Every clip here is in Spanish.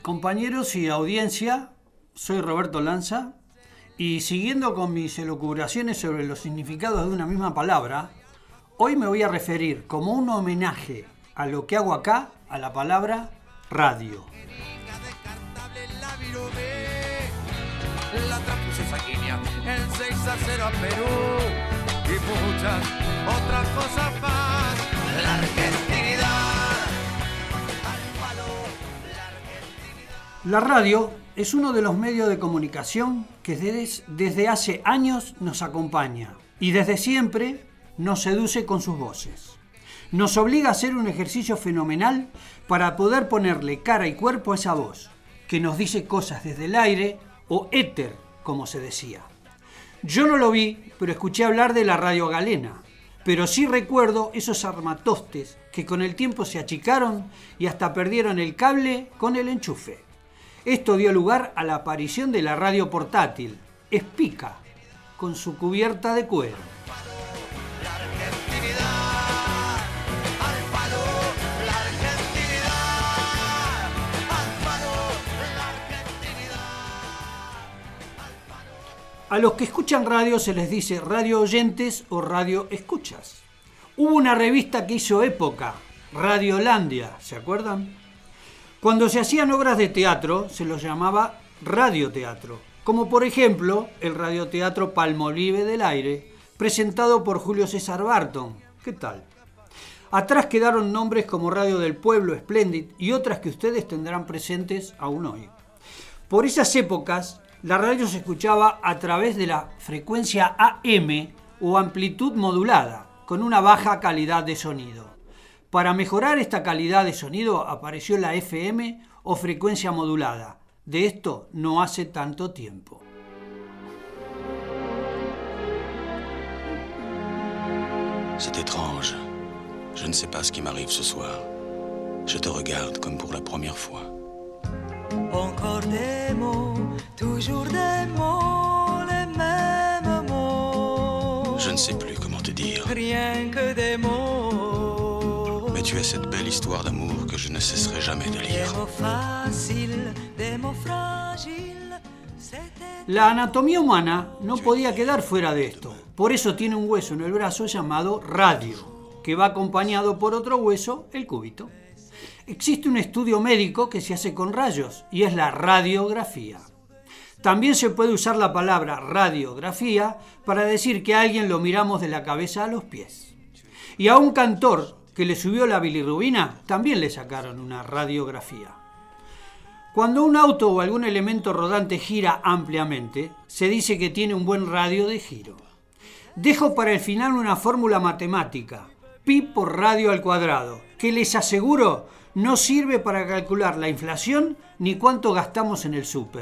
Compañeros y audiencia, soy Roberto Lanza y siguiendo con mis elucubraciones sobre los significados de una misma palabra, hoy me voy a referir como un homenaje a lo que hago acá a la palabra radio. La transfusión sanguínea, el 6-0 a Perú y muchas otras cosas más. La argentinidad, al palo, la argentinidad. La radio es uno de los medios de comunicación que desde hace años nos acompaña y desde siempre nos seduce con sus voces. Nos obliga a hacer un ejercicio fenomenal para poder ponerle cara y cuerpo a esa voz, que nos dice cosas desde el aire o éter, como se decía. Yo no lo vi, pero escuché hablar de la radio galena, pero sí recuerdo esos armatostes que con el tiempo se achicaron y hasta perdieron el cable con el enchufe. Esto dio lugar a la aparición de la radio portátil, Espica, con su cubierta de cuero. A los que escuchan radio se les dice radio oyentes o radio escuchas. Hubo una revista que hizo época, Radiolandia, ¿se acuerdan? Cuando se hacían obras de teatro se los llamaba radioteatro, como por ejemplo el radioteatro Palmolive del Aire, presentado por Julio César Barton. ¿Qué tal? Atrás quedaron nombres como Radio del Pueblo, Splendid y otras que ustedes tendrán presentes aún hoy. Por esas épocas, la radio se escuchaba a través de la frecuencia AM o amplitud modulada, con una baja calidad de sonido. Para mejorar esta calidad de sonido apareció la FM o frecuencia modulada. De esto no hace tanto tiempo. C'est étrange. Je ne sais pas ce qui m'arrive ce soir. Je te regarde comme pour la première fois. Encore des mots, toujours des mots, les mêmes mots. Je ne sais plus comment te dire. Rien que des mots. Mais tu as cette belle histoire d'amour que je ne cesserai jamais de Des lire. mots faciles, des mots fragiles. La anatomía humana no podía quedar fuera de esto. Por eso tiene un hueso en el brazo llamado radio, que va acompañado por otro hueso, el cúbito. Existe un estudio médico que se hace con rayos y es la radiografía. También se puede usar la palabra radiografía para decir que a alguien lo miramos de la cabeza a los pies. Y a un cantor que le subió la bilirrubina también le sacaron una radiografía. Cuando un auto o algún elemento rodante gira ampliamente, se dice que tiene un buen radio de giro. Dejo para el final una fórmula matemática, pi por radio al cuadrado, que les aseguro no sirve para calcular la inflación ni cuánto gastamos en el súper.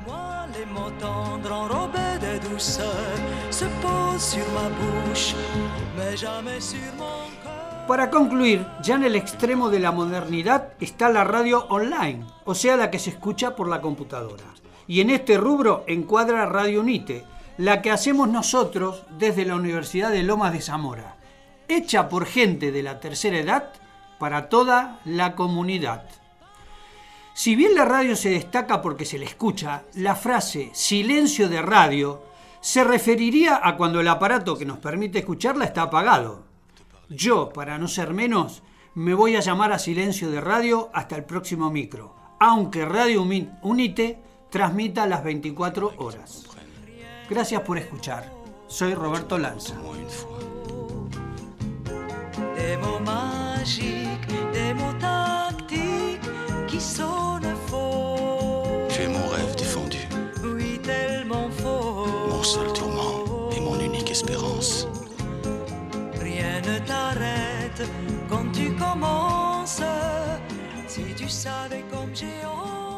Para concluir, ya en el extremo de la modernidad está la radio online, o sea, la que se escucha por la computadora. Y en este rubro encuadra Radio Unite, la que hacemos nosotros desde la Universidad de Lomas de Zamora, hecha por gente de la tercera edad para toda la comunidad. Si bien la radio se destaca porque se le escucha, la frase silencio de radio se referiría a cuando el aparato que nos permite escucharla está apagado. Yo, para no ser menos, me voy a llamar a silencio de radio hasta el próximo micro, aunque Radio Unite transmita las 24 horas. Gracias por escuchar. Soy Roberto Lanza. Des mots magiques, des mots tactiques qui sonnent faux. Tu es mon rêve défendu, Oui, tellement faux. mon seul tourment et mon unique espérance. Rien ne t'arrête quand tu commences. Si tu savais comme j'ai honte.